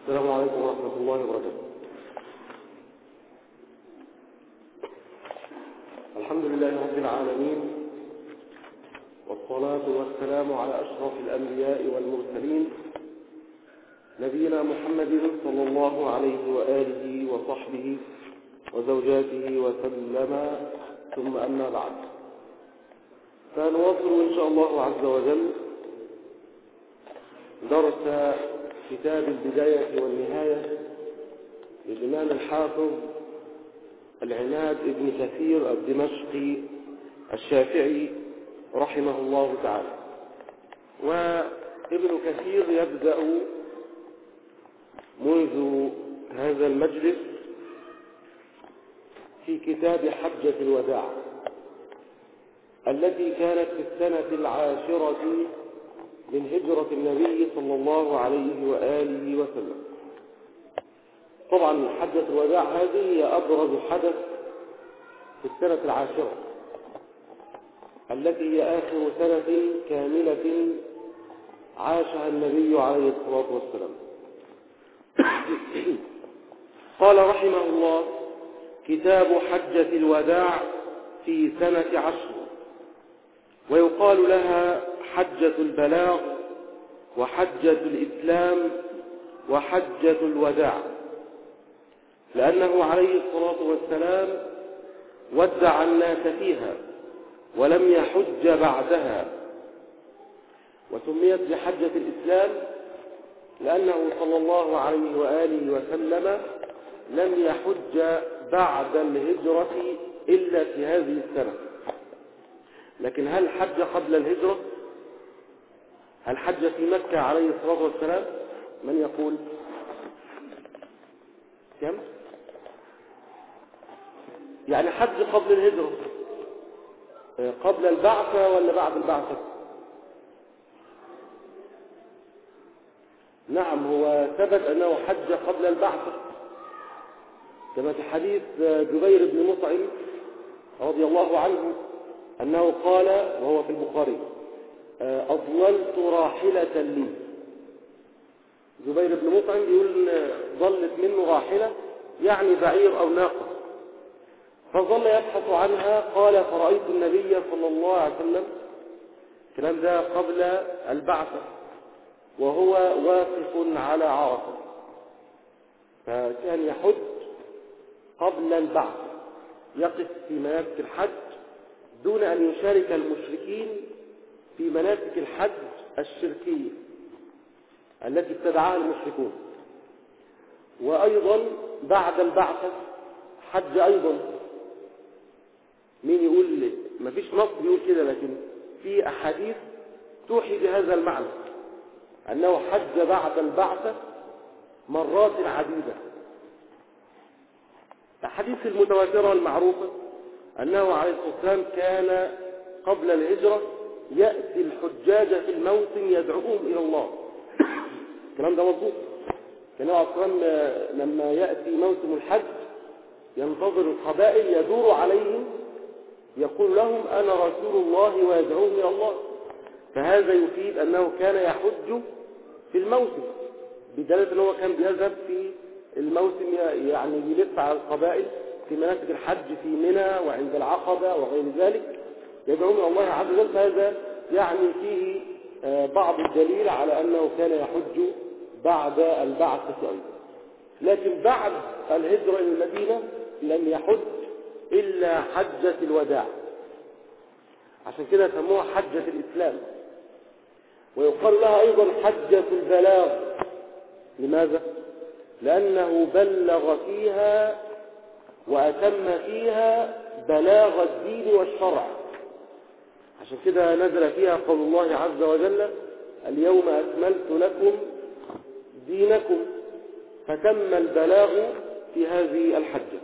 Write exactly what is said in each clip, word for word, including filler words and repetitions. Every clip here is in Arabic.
السلام عليكم ورحمة الله وبركاته. الحمد لله رب العالمين، والصلاة والسلام على أشرف الأنبياء والمرسلين نبينا محمد صلى الله عليه وآله وصحبه وزوجاته وسلم، ثم أما بعد، فنواصل إن شاء الله عز وجل درس كتاب البداية والنهاية للإمام الحافظ العناد ابن كثير الدمشقي الشافعي رحمه الله تعالى. وابن كثير يبدأ منذ هذا المجلس في كتاب حجة الوداع التي كانت في السنة العاشرة من هجرة النبي صلى الله عليه وآله وسلم. طبعا حجة الوداع هذه هي أبرز حدث في السنة العاشرة التي هي آخر سنة كاملة عاشها النبي عليه الصلاة والسلام. قال رحمه الله: كتاب حجة الوداع في سنة عشر، ويقال لها حجة البلاغ وحجة الإسلام وحجة الوداع، لأنه عليه الصلاة والسلام ودع الناس فيها ولم يحج بعدها. وسميت بحجة الإسلام لأنه صلى الله عليه وآله وسلم لم يحج بعد الهجرة إلا في هذه السنة. لكن هل حج قبل الهجرة؟ هل حج في مكة عليه الصلاة والسلام؟ من يقول؟ كم؟ يعني حج قبل الهجرة، قبل البعثة ولا بعد البعثة؟ نعم، هو ثبت أنه حج قبل البعثة، كما في حديث جبير بن مطعم رضي الله عنه أنه قال، وهو في البخاري: أضللت راحلة لي. جبير بن مطعم يقول ضلت منه راحلة، يعني بعير أو ناقة، فظل يبحث عنها. قال: فرأيت النبي صلى الله عليه وسلم، الكلام ده قبل البعثة، وهو واقف على عرفة، فكان يحج قبل البعث، يقف في مناسك الحج دون أن يشارك المشركين في مناسك الحج الشركية التي ابتدعها المشركون. وأيضا بعد البعثة حج أيضا. مين يقول لي؟ ما فيش نص بيقول كده، لكن في أحاديث توحي بهذا المعنى، أنه حج بعد البعثة مرات عديدة. الحديث المتواترة المعروفة أنه عليه الصلاة والسلام كان قبل الهجرة يأتي الحجاج في الموسم يدعوهم إلى الله. الكلام ده مظبوط. كان عليه الصلاة والسلام لما يأتي موسم الحج ينتظر القبائل، يدور عليهم يقول لهم: أنا رسول الله، ويدعوهم إلى الله. فهذا يفيد أنه كان يحج في الموسم، بدلالة أنه كان بيذهب في الموسم، يعني يلف على القبائل في مناسك الحج في منى وعند العقبة وغير ذلك، يدعوهم إلى الله عز وجل. فهذا يعني فيه بعض الدليل على أنه كان يحج بعد البعثة أيضا. لكن بعد الهجرة إلى المدينة لم يحج إلا حجة الوداع، عشان كده سموها حجة الإسلام. ويقال لها أيضا حجة البلاغ. لماذا؟ لأنه بلغ فيها وأتم فيها بلاغ الدين والشرع. عشان كده نزل فيها قول الله عز وجل: اليوم أكملت لكم دينكم. فتم البلاغ في هذه الحجة.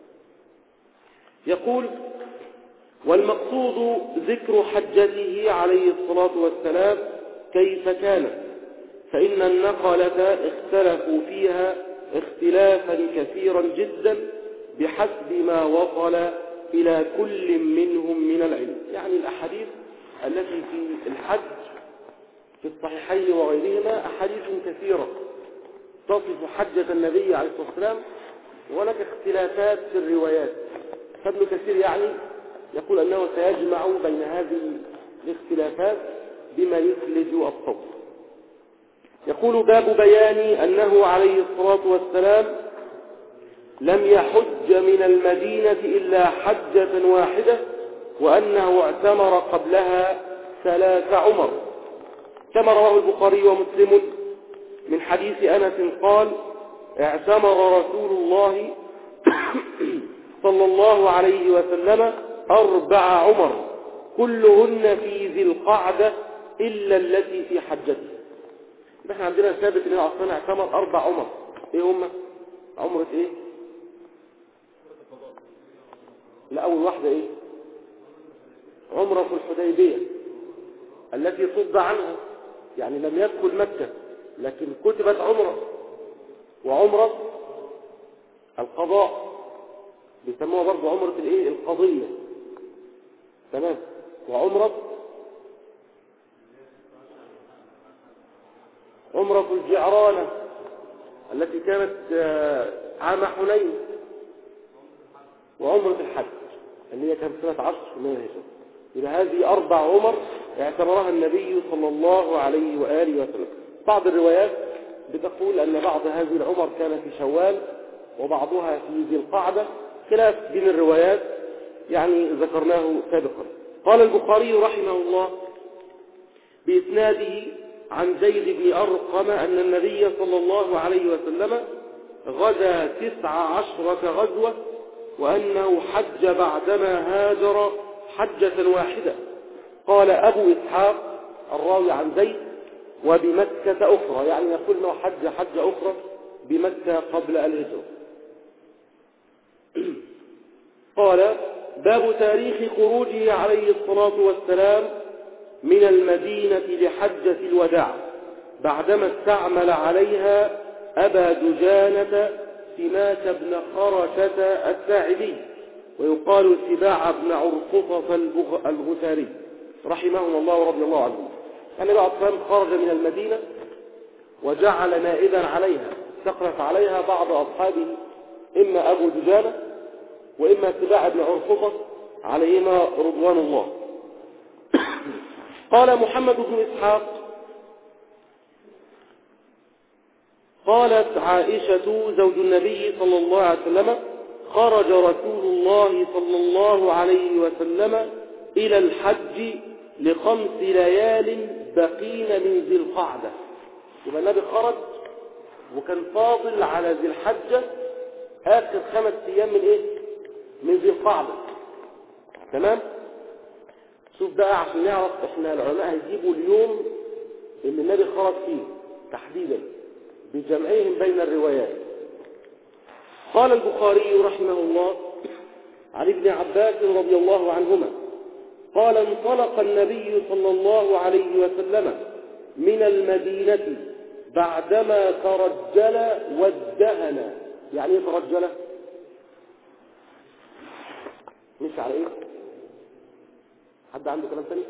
يقول: والمقصود ذكر حجته عليه الصلاة والسلام كيف كانت، فإن النقلة اختلفوا فيها اختلافا كثيرا جدا بحسب ما وصل إلى كل منهم من العلم. يعني الأحاديث التي في الحج في الصحيحين وغيرهما أحاديث كثيرة، تصف حجة النبي عليه الصلاة والسلام، وهناك اختلافات في الروايات. فابن كثير يعني يقول أنه سيجمع بين هذه الاختلافات بما يثلج الصوت. يقول: باب بيان أنه عليه الصلاة والسلام لم يحج من المدينة إلا حجة واحدة، وأنه اعتمر قبلها ثلاث عمر، كما رواه البخاري ومسلم من حديث أنس قال: اعتمر رسول الله صلى الله عليه وسلم أربع عمر كلهن في ذي القعدة إلا التي في حجته. احنا عندنا ثابت ان العصرين اعتمر أربع عمر. ايه هم؟ عمرة ايه؟ لا، أول واحدة ايه؟ عمرة الحديبية التي صد عنها، يعني لم يدخل مكة لكن كتبت عمرة. وعمرة القضاء بيسموها برضو عمرة الايه؟ القضية. تمام. وعمرة عمرة الجعرانة التي كانت عام حنين. وعمرة الحج اللي هي كانت سنة عشر من الهجرة. إذا هذه أربع عمر اعتبرها النبي صلى الله عليه وآله وسلم. بعض الروايات بتقول أن بعض هذه العمر كان في شوال وبعضها في ذي القعدة، خلاف بين الروايات يعني ذكرناه سابقا. قال البخاري رحمه الله بإسناده عن زيد بن أرقم أن النبي صلى الله عليه وسلم غزا تسع عشرة غزوة، وأنه حج بعدما هاجر حجة واحدة. قال أبو إسحاق الراوي عن زيد: وبمكة أخرى، يعني يقول أنه حج حجة أخرى بمكة قبل الهجرة. قال: باب تاريخ خروجه عليه الصلاة والسلام من المدينة لحجة الوداع بعدما استعمل عليها أبا دجانة سماك بن خرشة الساعدي، ويقال سباع بن عرفطة الغثاري رحمهم الله ورضي الله عنه. النبي عليه الصلاة والسلام خرج من المدينة وجعل نائبا عليها استخلف عليها بعض أصحابه، إما أبو دجانة وإما سباع بن عرفطة عليهما رضوان الله. قال محمد بن إسحاق: قالت عائشة زوج النبي صلى الله عليه وسلم: خرج رسول الله صلى الله عليه وسلم إلى الحج لخمس ليال بقين من ذي القعدة. يبقى النبي خرج وكان فاضل على ذي الحجة آخر خمس أيام من إيه؟ من ذي القعدة. تمام؟ شوف بقى عشان نعرف احنا العلماء هيجيبوا اليوم اللي النبي خرج فيه تحديدا بجمعهم بين الروايات. قال البخاري رحمه الله عن ابن عباس رضي الله عنهما قال: انطلق النبي صلى الله عليه وسلم من المدينة بعدما ترجل وادهن. يعني ايه ترجل؟ مش على ايه؟ حد عنده كلام ثاني؟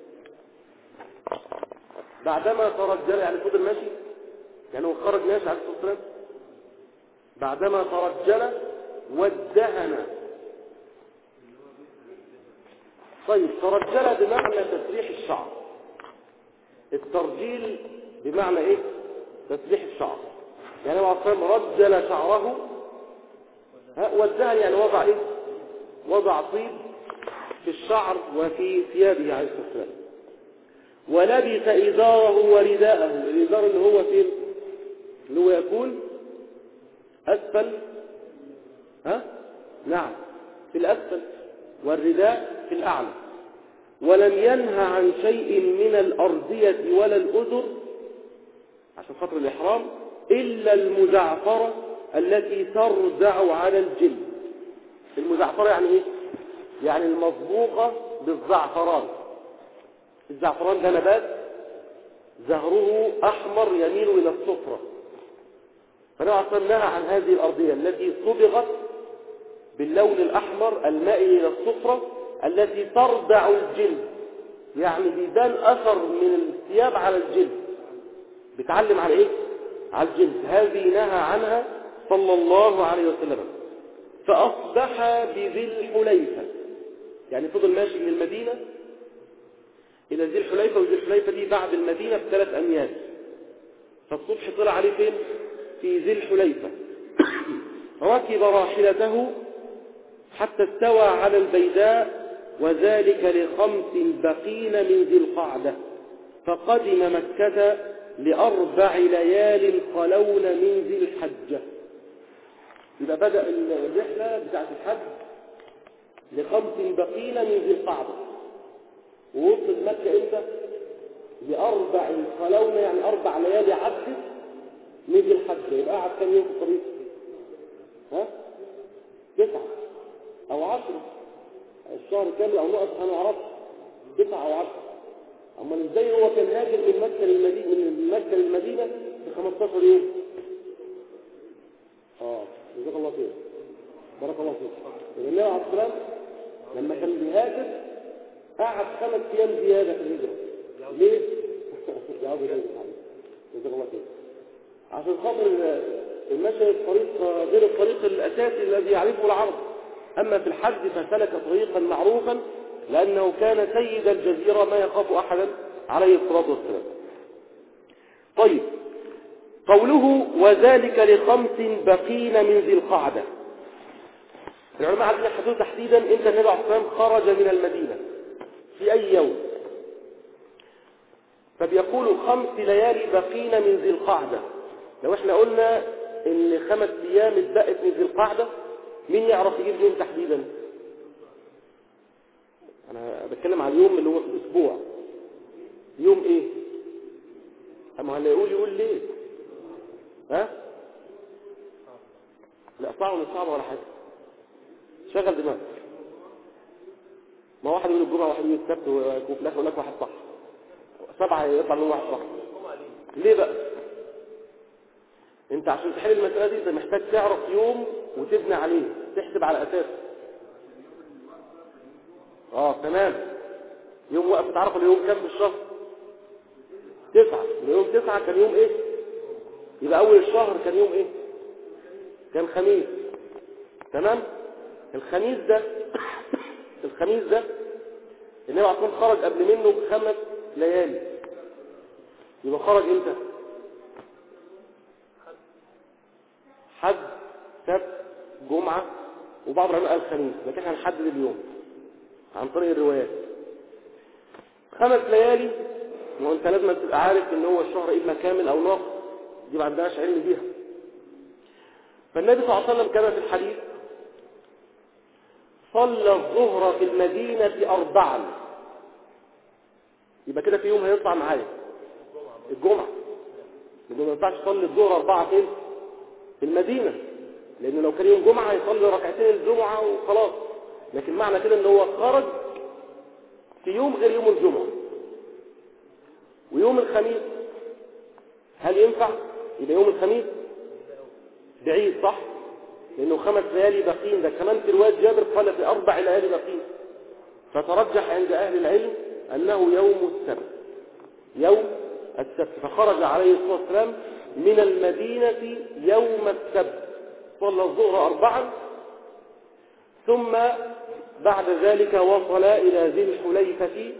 بعدما ترجل يعني فضل ماشي، يعني هو خرج ماشي عليه الصلاة والسلام. بعدما ترجل وادهن. طيب، ترجل بمعنى تسريح الشعر. الترجيل بمعنى ايه؟ تسريح الشعر. يعني هو عصام رجل شعره، وادهن يعني وضع ايه؟ وضع طيب في الشعر وفي ثيابه عليه الصلاة والسلام. ولبس إزاره ورداءه. الإزار اللي هو فين؟ اللي هو يكون أسفل، ها؟ نعم، في الأسفل، والرداء في الأعلى. ولم ينهى عن شيء من الأرضية ولا الأذر عشان خاطر الإحرام إلا المزعفرة التي تردع على الجلد. المزعفرة يعني إيه؟ يعني المصبوغة بالزعفران. الزعفران ده نبات زهره أحمر يميل إلى الصفرة، فنوع نهى عن هذه الأرضية التي صبغت باللون الأحمر المائل إلى الصفرة التي تردع الجلد، يعني بيبان أثر من الثياب على الجلد. بتعلم على إيه؟ على الجلد، هذه نهى عنها صلى الله عليه وسلم. فأصبح بذي الحليفة، يعني فضل ماشي من المدينة إلى ذي الحليفة، وذي الحليفة دي بعد المدينة بثلاث أميال، فالصبح طلع عليه فين؟ في ذي الحليفة. ركب راحلته حتى استوى على البيداء، وذلك لخمس بقين من ذي القعدة، فقدم مكة لأربع ليال خلون من ذي الحجة. يبقى بدأ الرحلة بتاعت الحج لخمس بقين من ذي القعدة، ووصل مكة امتى؟ لأربع خلون، يعني أربع ليالي عدت من ذي الحجة. يبقى قعد كم يوم في الطريق؟ ها؟ تسعة أو عشرة. الشهر كامل أو نقص أنا عرفت تسعة أو عشرة. أما إزاي هو كان هاجر من مكة للمدينة من مكة للمدينة في خمستاشر يوم؟ آه جزاك الله خير، بارك الله فيك. النبي عليه الصلاة والسلام لما كان بيهاجر قعد خمس أيام زيادة في الهجرة. ليه؟ جزاك الله خير. عشان خاطر المشي الطريق غير الطريق الأساسي الذي يعرفه العرب. أما في الحج فسلك طريقا معروفا لأنه كان سيد الجزيرة ما يخاف أحدا عليه الصلاة والسلام. طيب، قوله وذلك لخمس بقين من ذي القعدة، العلماء عايزين يحددوا تحديدا امتى النبي عليه الصلاة والسلام خرج من المدينة في أي يوم. فبيقولوا خمس ليالي بقين من ذي القعدة. لو احنا قلنا ان خمس ايام اتبقت من ذي القعدة، مين يعرف يجيب يوم تحديدا؟ انا بتكلم على اليوم اللي هو في الاسبوع. يوم ايه؟ اما هلا يقول يقول ليه؟ ها؟ لا صعب ولا صعب ولا حاجة، شغل دماغك. ما واحد يقول الجمعة واحد يقول السبت، وفي الاخر يقول لك واحد صح، سبعة يطلع من واحد صح. ليه بقى؟ انت عشان تحل المسألة دي انت محتاج تعرف يوم وتبني عليه، تحسب على اساس. اه تمام. يوم وقف تعرف اليوم كام في الشهر؟ تسعة. يوم تسعة كان يوم ايه؟ يبقى اول الشهر كان يوم ايه؟ كان خميس. تمام. الخميس ده الخميس ده النبي عليه الصلاة خرج قبل منه بخمس ليالي. يبقى خرج امتى؟ حد، سبت، جمعة، وبعض العلماء قال الخميس، لكن احنا هنحدد اليوم عن طريق الروايات. خمس ليالي، وانت لازم تبقى عارف ان هو الشهر اما كامل او ناقص، دي ما عندناش علم بيها. فالنبي صلى الله عليه وسلم كما في الحديث صلى الظهر في المدينة أربعا. يبقى كده في يوم هيطلع معايا الجمعة، لأنه ما ينفعش يصلي الظهر أربعة فين؟ في المدينة، لأنه لو كان يوم جمعة يصلي ركعتين الجمعة وخلاص. لكن معنى كده ان هو خرج في يوم غير يوم الجمعة. ويوم الخميس هل ينفع؟ يبقى يوم الخميس بعيد صح؟ لأنه خمس ليالي بقين، ده كمان في رواية جابر قال في أربع ليالي بقين. فترجح عند أهل العلم أنه يوم السبت، يوم السبت. فخرج عليه الصلاة والسلام من المدينة يوم السبت، صلى الظهر أربعا، ثم بعد ذلك وصل إلى ذي الحليفة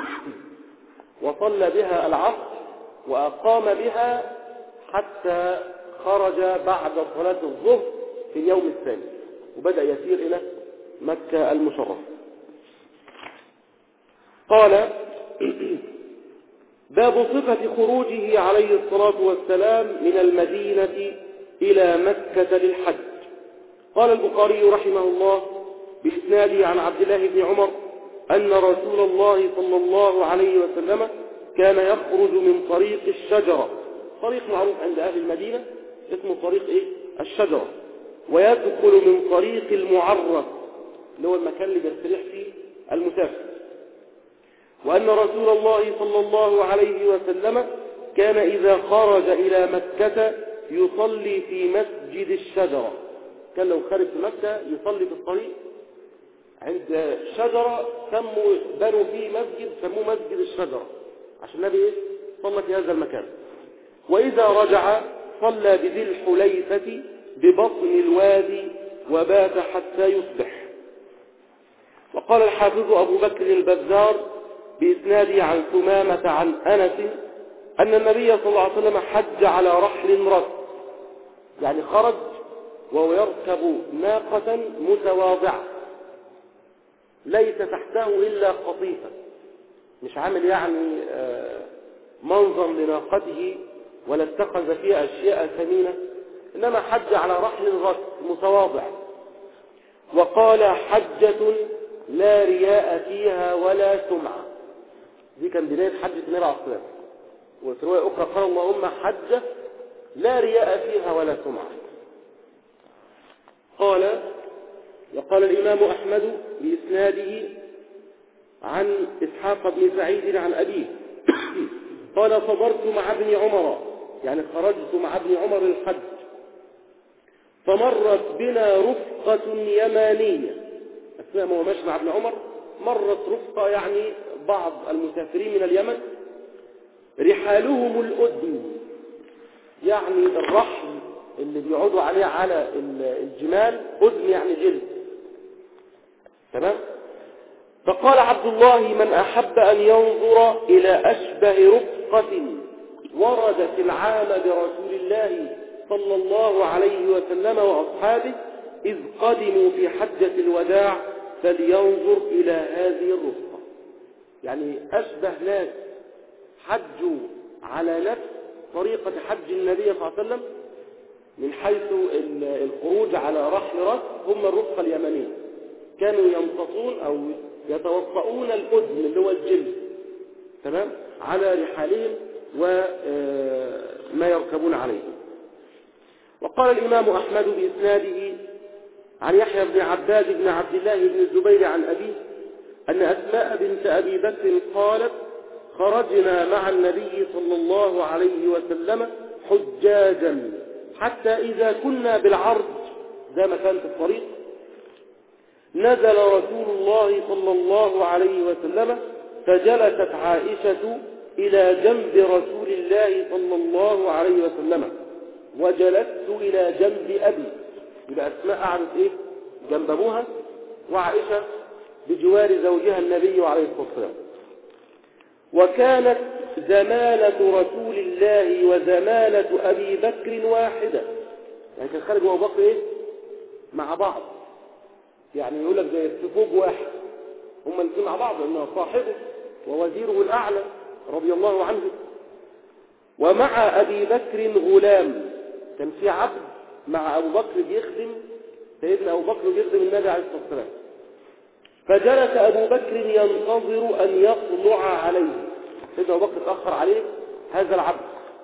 وصلى بها العصر وأقام بها حتى خرج بعد صلاة الظهر في اليوم الثاني، وبدأ يسير إلى مكة المشرفة. قال باب صفة خروجه عليه الصلاة والسلام من المدينة إلى مكة للحج. قال البخاري رحمه الله بإسناده عن عبد الله بن عمر أن رسول الله صلى الله عليه وسلم كان يخرج من طريق الشجرة، طريق معروف عند أهل المدينة اسمه طريق إيه؟ الشجرة، ويدخل من طريق المعرة اللي هو المكان اللي بيستريح فيه المسافر. وأن رسول الله صلى الله عليه وسلم كان إذا خرج إلى مكة يصلي في مسجد الشجرة. كان لو خارج في مكة يصلي في الطريق عند شجرة سموا بنوا فيه مسجد سموه مسجد الشجرة، عشان النبي إيه؟ صلى في هذا المكان. وإذا رجع صلى بذي الحليفة ببطن الوادي وبات حتى يصبح. وقال الحافظ أبو بكر البزار بإسناده عن ثمامة عن أنس أن النبي صلى الله عليه وسلم حج على رحل رث، يعني خرج وهو يركب ناقة متواضعة ليس تحته إلا قطيفة، مش عامل يعني منظر لناقته ولا اتخذ فيها أشياء ثمينة، إنما حج على رحل رث متواضع. وقال حجة لا رياء فيها ولا سمعة، دي كان بداية حجة النبي عليه الصلاة والسلام. وفي رواية أخرى قال اللهم حجة لا رياء فيها ولا سمعة. قال وقال الإمام أحمد بإسناده عن إسحاق بن سعيد عن أبيه قال صبرت مع ابن عمر، يعني خرجت مع ابن عمر الحج، فمرت بنا رفقة يمانية، أثناء ما هو ماشي مع ابن عمر مرت رفقة يعني بعض المسافرين من اليمن، رحالهم الأدم، يعني الرحل اللي بيقعدوا عليه على الجمال، أدم يعني جلد، تمام. فقال عبد الله من أحب أن ينظر إلى أشبه رفقة وردت العام برسول الله صلى الله عليه وسلم وأصحابه إذ قدموا في حجة الوداع فلينظر إلى هذه الرفقة، يعني أشبه ناس حجوا على نفس طريقة حج النبي صلى الله عليه وسلم من حيث الخروج على رحل رث هم الرفقة اليمنية، كانوا يمتصون أو يتوطؤون الأذن اللي هو الجلد، تمام، على رحالهم وما يركبون عليه. وقال الإمام أحمد بإسناده عن يحيى بن عباد بن عبد الله بن الزبير عن أبيه أن أسماء بنت أبي بكر قالت خرجنا مع النبي صلى الله عليه وسلم حجاجا حتى إذا كنا بالعرض زي ما كان في الطريق نزل رسول الله صلى الله عليه وسلم فجلست عائشة إلى جنب رسول الله صلى الله عليه وسلم وجلست إلى جنب أبي، يبقى أسماء قعدت إيه جنب أبوها، وعائشة بجوار زوجها النبي عليه الصلاة والسلام. وكانت زمالة رسول الله وزمالة أبي بكر واحدة، يعني كان خارج أبو بكر إيه مع بعض، يعني يقول لك زي السفوج واحد، هم الاثنين مع بعض لأنه صاحبه ووزيره الأعلى رضي الله عنه. ومع أبي بكر غلام، كان في عبد مع أبو بكر بيخدم سيدنا أبو بكر بيخدم النبي عليه الصلاة والسلام، فجلس أبو بكر ينتظر أن يطلع عليه، سيدنا أبو بكر تأخر عليه هذا العبد،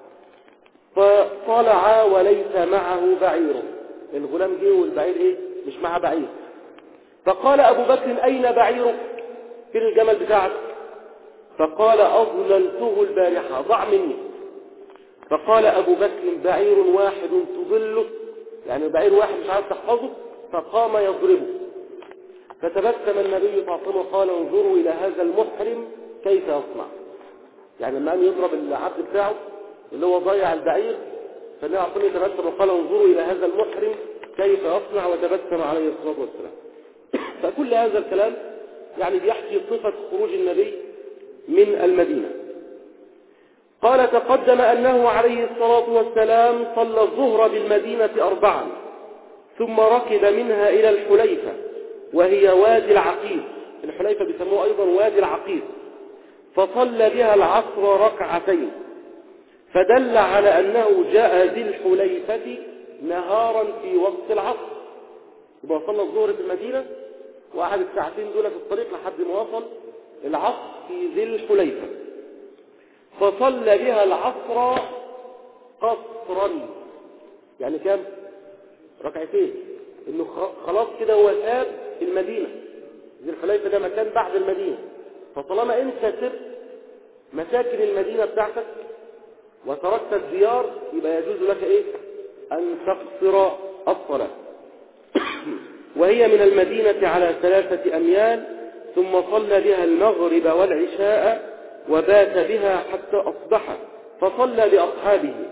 فطلع وليس معه بعيره، الغلام جه والبعير إيه مش معه بعير، فقال أبو بكر أين بعيرك؟ فين الجمل بتاعك؟ فقال أضللته البارحة ضاع مني. فقال أبو بكر بعير واحد تضله، يعني بعير واحد مش عارف تحفظه، فقام يضربه. فتبسم النبي صلى الله عليه وسلم وقال انظروا إلى هذا المحرم كيف يصنع، يعني لما قام يضرب العبد بتاعه اللي هو ضيع البعير، فالنبي عليه الصلاة والسلام تبسم وقال انظروا إلى هذا المحرم كيف يصنع، وتبسم عليه الصلاة والسلام. فكل هذا الكلام يعني بيحكي صفة خروج النبي من المدينة. قال تقدم أنه عليه الصلاة والسلام صلى الظهر بالمدينة أربعا ثم ركب منها إلى الحليفة وهي وادي العقيق، الحليفة بيسموه أيضا وادي العقيق، فصلى بها العصر ركعتين، فدل على أنه جاء ذي الحليفة نهارا في وقت العصر، يبقى صلى الظهر في المدينة وقعد الساعتين دول في الطريق لحد ما وصل العصر في ذي الحليفة، فصلى بها العصر قصرا، يعني كم ركعتين، انه خلاص كده هو ساب المدينة، ذي الحليفة ده مكان بعد المدينة، فطالما انت سبت مساكن المدينة بتاعتك وتركت الديار يبقى يجوز لك ايه ان تقصر الصلاة. وهي من المدينة على ثلاثة أميال، ثم صلى بها المغرب والعشاء وبات بها حتى أصبح، فصلى بأصحابه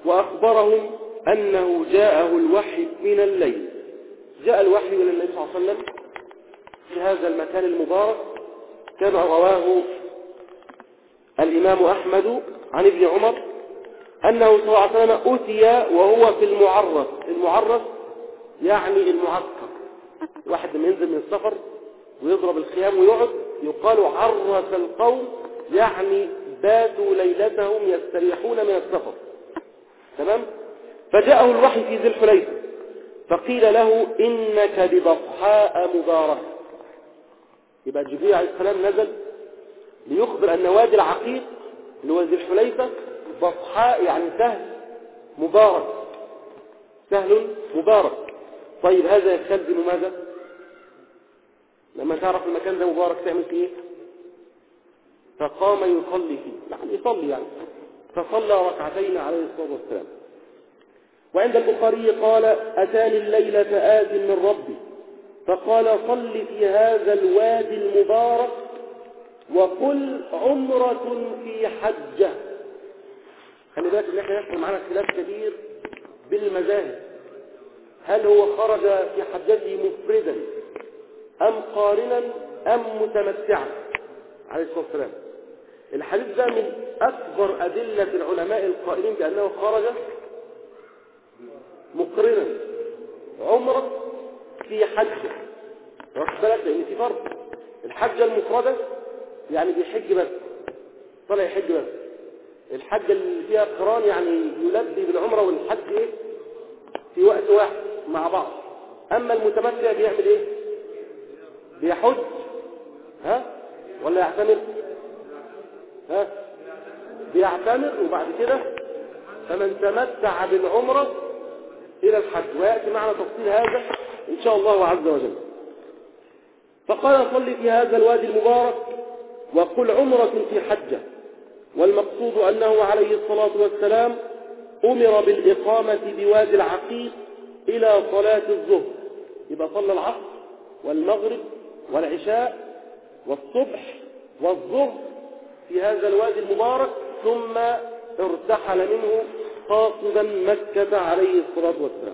وأخبرهم أنه جاءه الوحي من الليل. جاء الوحي إلى النبي صلى الله عليه وسلم في هذا المكان المبارك كما رواه الإمام أحمد عن ابن عمر أنه صلى الله عليه وسلم أتي وهو في المعرس. المعرس يعني المعسكر. واحد لما ينزل من السفر ويضرب الخيام ويقعد يقال عرس القوم، يعني باتوا ليلتهم يستريحون من السفر. تمام؟ فجاءه الوحي في ذي الحليفة فقيل له إنك ببطحاء مبارك. يبقى جبريل عليه السلام نزل ليخبر أن وادي العقيق اللي هو ذي الحليفة بطحاء يعني سهل مبارك، سهل مبارك. طيب هذا يستلزم ماذا؟ لما تعرف المكان ده مبارك تعمل فيه ايه؟ فقام يصلي فيه، يعني يصلي يعني فصلى ركعتين عليه الصلاة والسلام. وعند البخاري قال أتاني الليلة آت من ربي فقال صل في هذا الوادي المبارك وقل عمرة في حجة. خلي بالك ان احنا يحصل معنا خلاف كبير بالمذاهب، هل هو خرج في حجته مفردا أم قارنا أم متمتعا عليه الصلاة والسلام. الحديث ده من أكبر أدلة العلماء القائلين بأنه خرج مقرنا عمرة في حجة. واخد بالك لأن في فرق. الحجة المفردة يعني بيحج بس، طلع يحج بس. الحجة اللي فيها قران يعني يلبي بالعمرة والحج ايه في وقت واحد مع بعض. أما المتمتع بيعمل ايه؟ بيحج ها ولا يعتمر؟ ها بيعتمر وبعد كده فمن تمتع بالعمرة إلى الحج. ويأتي معنا تفصيل هذا إن شاء الله عز وجل. فقال صل في هذا الوادي المبارك وقل عمرة في حجة. والمقصود أنه عليه الصلاة والسلام أمر بالإقامة بوادي العقيق إلى صلاة الظهر. يبقى صلى العصر والمغرب والعشاء والصبح والظهر في هذا الوادي المبارك ثم ارتحل منه قاصدا مكة عليه الصلاة والسلام.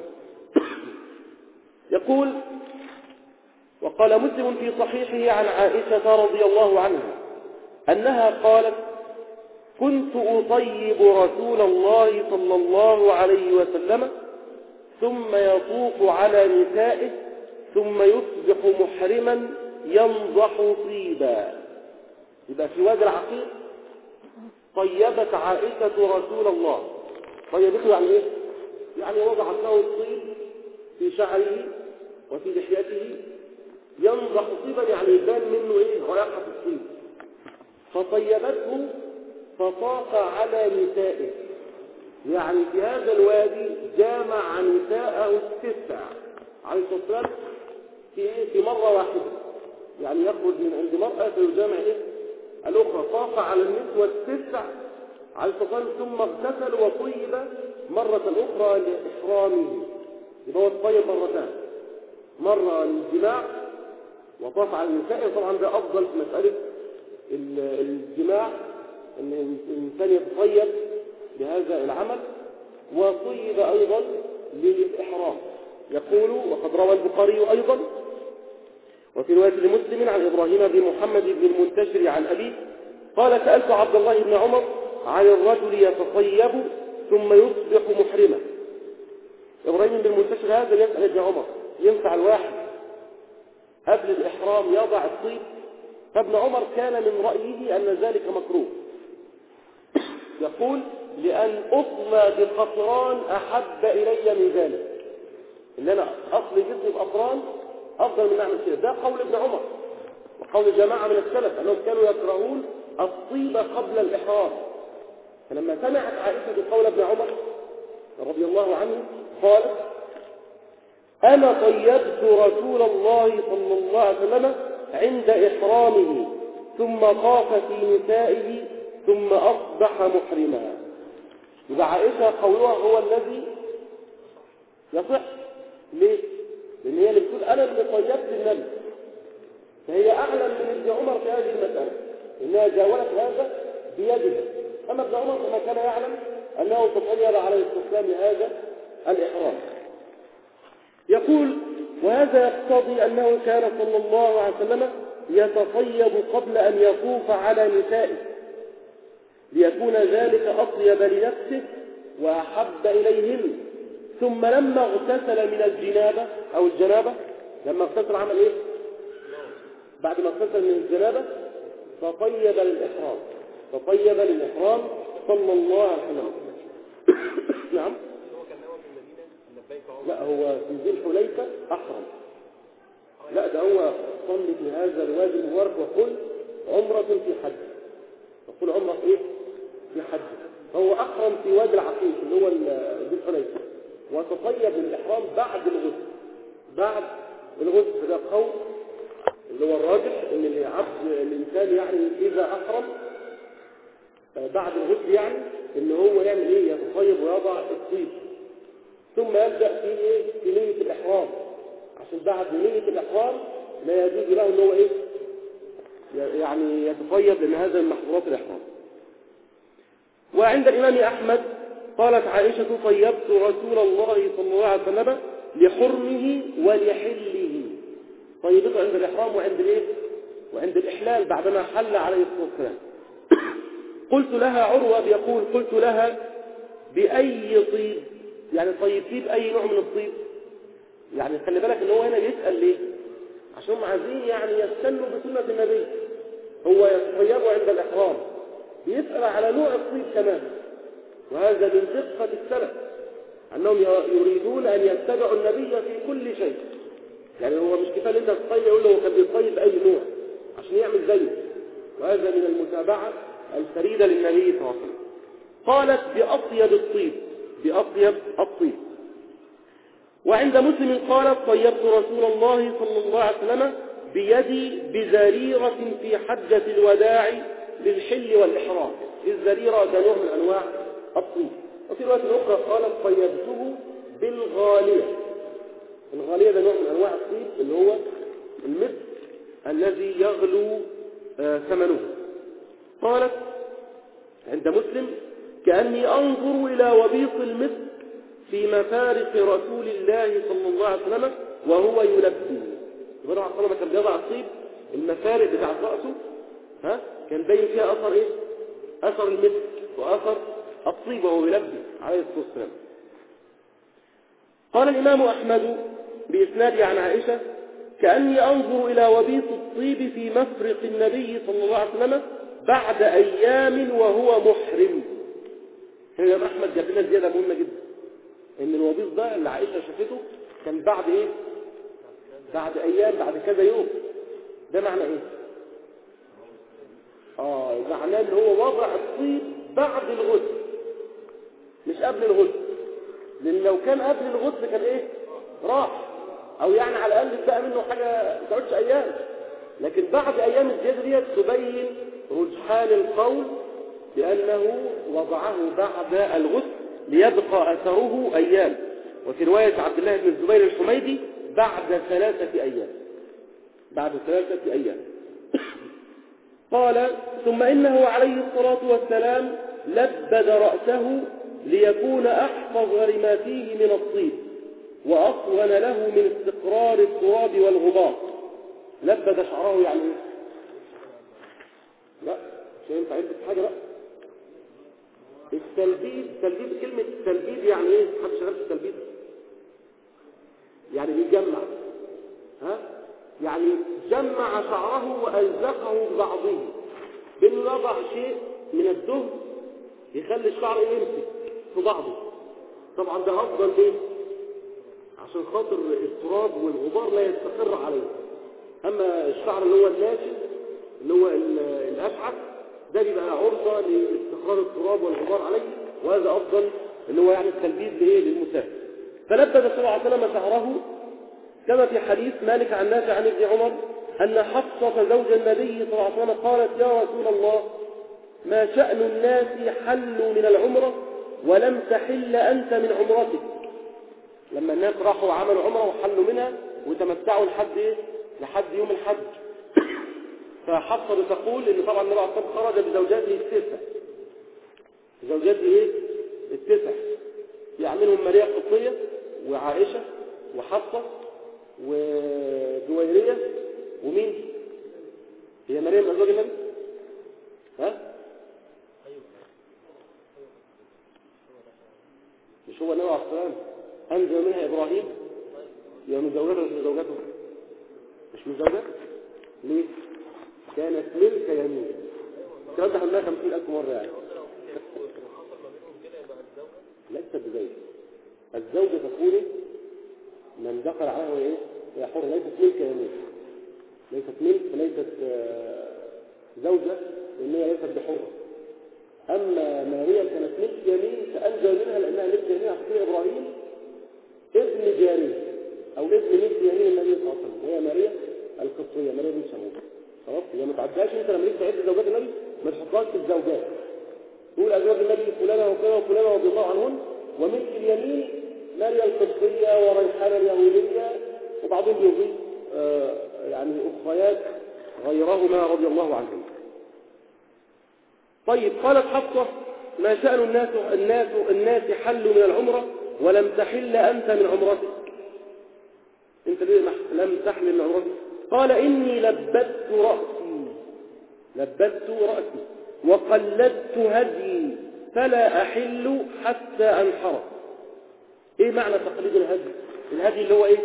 يقول وقال مسلم في صحيحه عن عائشة رضي الله عنها أنها قالت كنت أطيب رسول الله صلى الله عليه وسلم ثم يطوف على نسائه ثم يصبح محرما ينضح طيبا. يبقى في وادي العقيق طيبت عائشة رسول الله. طيبته يعني ايه؟ يعني وضعت له الطيب في شعره وفي لحيته ينضح طيبا، يعني يبان منه ايه؟ رائحة الطيب. فطيبته فطاف على نسائه، يعني في هذا الوادي جامع نساءه التسع عليه الصلاة والسلام في في مرة واحدة، يعني يخرج من عند مرأة فيجامع ايه؟ الأخرى. طاف على النسوة التسع عليه الصلاة والسلام ثم اغتسل وطيب مرة أخرى لإحرامه. يبقى هو الطيب مرتان، مرة للجماع وطاف على النساء. طبعا ده أفضل في مسألة الجماع أن الإنسان يتطيب بهذا العمل، وطيب أيضا للإحرام. يقول وقد روى البخاري أيضا وفي رواية لمسلم عن إبراهيم بن محمد بن المنتشر عن أبيه قال سألت عبد الله بن عمر عن الرجل يتطيب ثم يصبح محرما. إبراهيم بن المنتشر هذا يسأل ابن عمر ينفع الواحد قبل الإحرام يضع الطيب؟ فابن عمر كان من رأيه أن ذلك مكروه. يقول لأن أطلى بقطران أحب إلي من ذلك، إن أنا أصلي جسمي بقطران أفضل من أعمل كده. ده قول ابن عمر وقول جماعة من السلف أنهم كانوا يكرهون الطيب قبل الإحرام. فلما سمعت عائشة بقول ابن عمر رضي الله عنه قالت أنا طيبت رسول الله صلى الله عليه وسلم عند إحرامه ثم طاف في نسائه ثم أصبح محرما. يبقى عائشة قولها هو الذي يصح. ليه؟ لأن هي اللي بتقول أنا اللي طيبت النبي، فهي أعلم من ابن عمر في هذه المسألة إنها جاولت هذا بيدها. أما ابن عمر فما كان يعلم أنه تطيب عليه الصلاة الإسلام هذا الإحرام. يقول: وهذا يقتضي أنه كان صلى الله عليه وسلم يتطيب قبل أن يطوف على نسائه ليكون ذلك أطيب لنفسه وأحب إليهن، ثم لما اغتسل من الجنابة أو الجنابة، لما اغتسل عمل إيه؟ بعد ما اغتسل من الجنابة تطيب للإحرام، تطيب للإحرام صلى الله عليه وسلم. نعم. لا، هو في ذي الحليفة أحرم. لا، ده هو صلي في هذا الوادي المبارك وقل عمرة في حج، وقل عمرة في إيه؟ في حج. هو أحرم في وادي العقيق اللي هو ذي الحليفة، وتطيب الإحرام بعد الغسل. بعد الغسل ده قول اللي هو الراجح ان العبد الانسان يعني اذا احرم بعد الغسل يعني ان هو يعمل ايه؟ يتطيب ويضع الطيب، ثم يبدا في ايه؟ في نيه الاحرام، عشان بعد نيه الاحرام لا يجوز له ان هو ايه؟ يعني يتطيب، لان هذا من محظورات الاحرام. وعند الامام احمد قالت عائشه: طيبت رسول الله صلى الله عليه وسلم لحرمه ولحله. طيبته عند الإحرام وعند الايه؟ وعند الإحلال بعدما حل عليه الصلاة والسلام. قلت لها، عروة بيقول: قلت لها: بأي طيب؟ يعني طيبتيه بأي نوع من الطيب؟ يعني خلي بالك ان هو هنا بيسأل ليه؟ عشان هم عايزين يعني يستنوا بسنة النبي. هو يتطيبوا عند الإحرام، بيسأل على نوع الطيب كمان، وهذا من دقة السلف أنهم يريدون أن يتبعوا النبي في كل شيء. يعني هو مش كفايه انت تطيب، يقول له هو كان بيطيب اي نوع عشان يعمل زيه، وهذا من المتابعه الفريده للنبي صلى الله عليه وسلم. قالت: باطيب الطيب، باطيب الطيب. وعند مسلم قالت: طيبت رسول الله صلى الله عليه وسلم بيدي بزريره في حجه الوداع للحل والاحرام. الزريره ده نوع من انواع الطيب. وفي روايه اخرى قالت: طيبته بالغاليه. الغالية ده نوع من أنواع الطيب اللي هو المسك الذي يغلو آه ثمنه. قالت عند مسلم: كأني أنظر إلى وبيص المسك في مفارق رسول الله صلى الله عليه وسلم وهو يلبي. النبي عليه الصلاة كان بيضع الطيب، المفارق بتاع رأسه ها كان باين فيها أثر إيه؟ أثر المسك وأثر الطيب وهو يلبي عليه الصلاة والسلام. قال الإمام أحمد بإسناد عن عائشة: كأني أنظر إلى وبيص الطيب في مفرق النبي صلى الله عليه وسلم بعد أيام وهو محرم. هنا الإمام أحمد جاب لنا زيادة مهمة جدا، إن الوبيص ده اللي عائشة شافته كان بعد إيه؟ بعد أيام، بعد كذا يوم. ده معنى إيه؟ آه معناه إن هو وضع الطيب بعد الغسل مش قبل الغسل، لأن لو كان قبل الغسل كان إيه؟ راح، أو يعني على الأقل بقى منه حاجة ما تقعدش أيام. لكن بعد أيام الزيادة دي تبين رجحان القول بأنه وضعه بعد الغسل ليبقى أثره أيام. وفي رواية عبد الله بن الزبير الحميدي: بعد ثلاثة أيام، بعد ثلاثة أيام. قال: ثم إنه عليه الصلاة والسلام لبد رأسه ليكون أحفظ لما فيه من الطيب وأصون له من استقرار التراب والغبار. لبد شعره يعني ايه؟ لا مش ينفع يلبس حاجة. لا، التلبيد، تلبيد كلمة التلبيد يعني ايه؟ حد شغال في التلبيد يعني بيجمع، ها يعني جمع شعره وألزقه ببعضه، بأنه يضع شيء من الدهن يخلي الشعر يمسك في بعضه. طبعا ده أفضل ليه؟ عشان خاطر التراب والغبار لا يستقر عليه. أما الشعر اللي هو الناشف اللي هو الأشعث ده بيبقى عرضة لاستقرار التراب والغبار عليه، وهذا أفضل اللي هو يعني التلبيد لإيه؟ للمسافر. فلبد صلى الله عليه وسلم شعره كما في حديث مالك عن نافع عن ابن عمر أن حفصة زوج النبي صلى الله عليه وسلم قالت: يا رسول الله، ما شأن الناس حلوا من العمرة ولم تحل أنت من عمرتك. لما الناس راحوا وعملوا عمرة وحلوا منها وتمتعوا لحد إيه؟ لحد يوم الحج. فحفصة بتقول إن طبعا النبي عليه الصلاة والسلام خرج بزوجاته التسع، زوجاته إيه؟ التسع، منهم ماريا القبطية وعائشة وحفصة وجويرية ومين؟ هي ماريا من أزواج النبي؟ ها؟ مش هو النبي عليه الصلاة والسلام أنزل منها إبراهيم؟ يا من زوجته مش من زوجته؟ مش من زوجته؟ ليه؟ كانت ملك يمين. الكلام ده خلناها خمسين ألف مرة يعني. ليست بزوجة. الزوجة تكون من دخل عليها ايه؟ هي حرة، ليست ملك يمين. ليست ملك، ليست زوجة، لأن هي ليست بحرة. أما ماريا كانت ملك يمين فأنزل منها لأنها ملك يمين عشان إبراهيم ابن جارية أو ابن ملك يمين النبي صلى الله عليه وسلم، وهي ماريا القبطية، ماريا بنت شموس. خلاص؟ هي ما تعداش انت لما تيجي تعد زوجات النبي ما تحطهاش في الزوجات. تقول أزواج النبي فلانة وفلانة وفلانة رضي الله عنهن، وملك اليمين ماريا القبطية وريحانة اليهودية، وبعضهم يضيف آه يعني أخريات غيرهما رضي الله عنهم. طيب قالت حفصة: ما شأن الناس الناس الناس حلوا من العمرة ولم تحل أنت من عمرتك؟ أنت ليه لم تحل من عمرتك؟ قال: إني لبدت رأسي لبدت رأسي وقلدت هدي فلا أحل حتى أنحر. إيه معنى تقليد الهدي؟ الهدي اللي هو إيه؟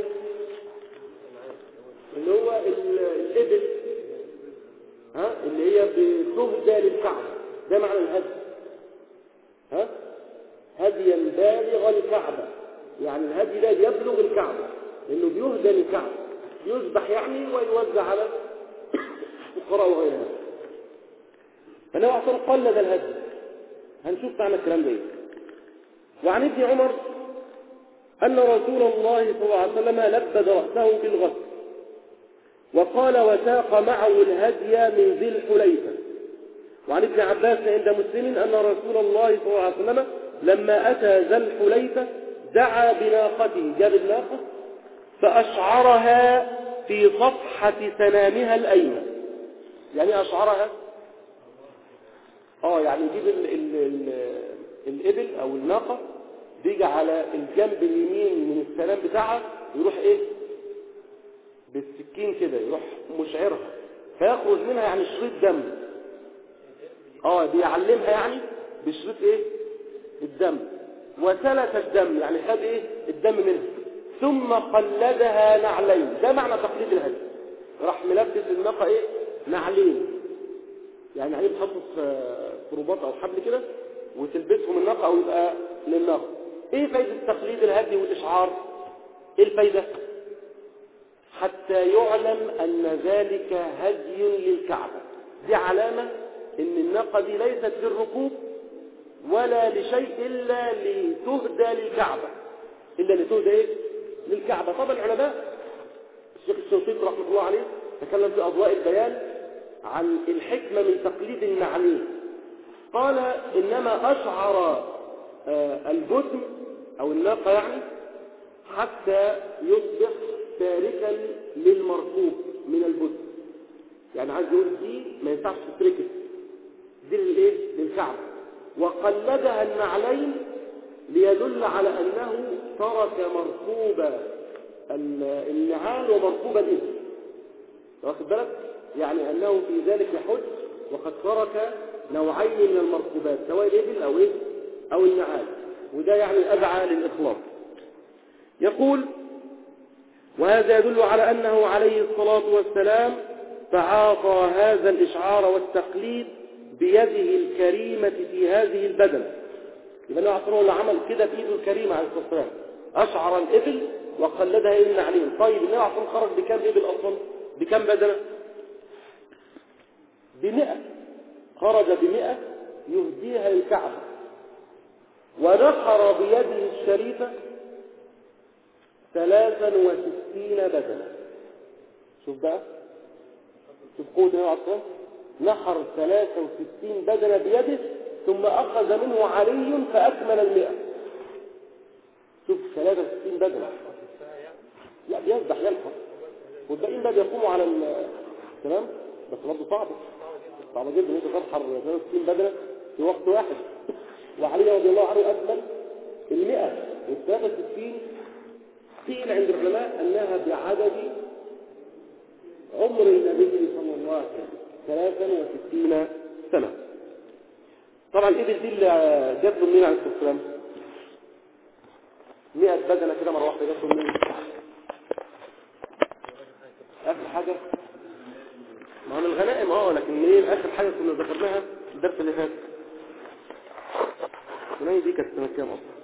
اللي هو الإبل، ها؟ اللي هي بتهدى للكعبة، ده معنى الهدي. ها؟ هديا بالغ الكعبة، يعني الهدي ده يبلغ الكعبة لأنه بيهدى للكعبة، يذبح يعني ويوزع على الفقراء وغيرها. فالنبي عليه الصلاة والسلام قلد الهدي. هنشوف معنى الكلام ده ايه. وعن ابن عمر أن رسول الله صلى الله عليه وسلم لبد رأسه بالغسل، وقال: وساق معه الهدي من ذي الحليفة. وعن ابن عباس عند مسلم أن رسول الله صلى الله عليه وسلم لما أتى ذا الحليفة دعا بناقته، جاب الناقة فأشعرها في صفحة سنامها الأيمن. يعني أشعرها اه يعني يجيب ال ال ال الإبل أو الناقة، بيجي على الجنب اليمين من السنام بتاعها، يروح ايه بالسكين كده يروح مشعرها فيخرج منها يعني شريط دم. اه بيعلمها يعني بشريط ايه الدم، وسلت الدم يعني خد ايه الدم منها، ثم قلدها نعلين. ده معنى تقليد الهدي. راح ملبس الناقة ايه نعلين، يعني نعلين تحطه في رباط او حبل كده وتلبسهم الناقة او يبقى للناقة. ايه فايدة تقليد الهدي والاشعار؟ ايه الفايدة؟ حتى يعلم ان ذلك هدي للكعبة، دي علامة ان الناقة دي ليست للركوب ولا لشيء الا لتهدى للكعبة، الا لتهدى ايه للكعبة. طبعا العلماء الشيخ الشنقيطي رحمه الله عليه تكلم في اضواء البيان عن الحكمة من تقليد النعلين. قال انما اشعر البدن او الناقة يعني حتى يصبح تاركا للمركوب من البدن، يعني عايز يقول دي ما ينفعش تتركه، دي للايه للكعبة. وقلدها النعلين ليدل على انه ترك مركوب النعال ومركوب الابل، واخد بالك؟ يعني انه في ذلك حج وقد ترك نوعين من المركوبات سواء الابل او ايه او النعال، وده يعني ادعى للاخلاص. يقول: وهذا يدل على أنه عليه الصلاة والسلام تعاطى هذا الإشعار والتقليد بيده الكريمة في هذه البدن. يبقى النبي عليه اللي عمل كده بيده الكريمة عليه الصلاة والسلام، أشعر الإبل وقلدها إلى النعلين. طيب النبي عليه خرج بكام إبل أصلا؟ بكام بدنة؟ بمئة. خرج بمئة يهديها للكعبة، ونحر بيده الشريفة ثلاثا وستين بدنة. شوف بقى، شوف قوة النبي عليه الصلاة والسلام، نحر ثلاثة وستين بدنة بيده ثم أخذ منه علي فأكمل المئة. شوف ثلاثة وستين بدنة، لا بيذبح يلحق، والباقيين بقى بيقوموا على تمام، بس برضه صعبة صعبة جدا ان انت تنحر ثلاثة وستين بدنة في وقت واحد. وعلي رضي الله عنه أكمل المئة اتاخد ستين، قيل عند العلماء أنها بعدد عمر النبي صلى الله عليه وسلم ثلاثا وستين سنة. طبعا الإبل دي اللي جات له منين عليه الصلاة والسلام؟ مئة بدنة كده مرة واحدة جات له منين؟ آخر حاجة ما هو من الغنائم اه لكن منين آخر حاجة كنا ذكرناها الدرس اللي فات؟ الغنائم دي كانت سنة كام أصلا؟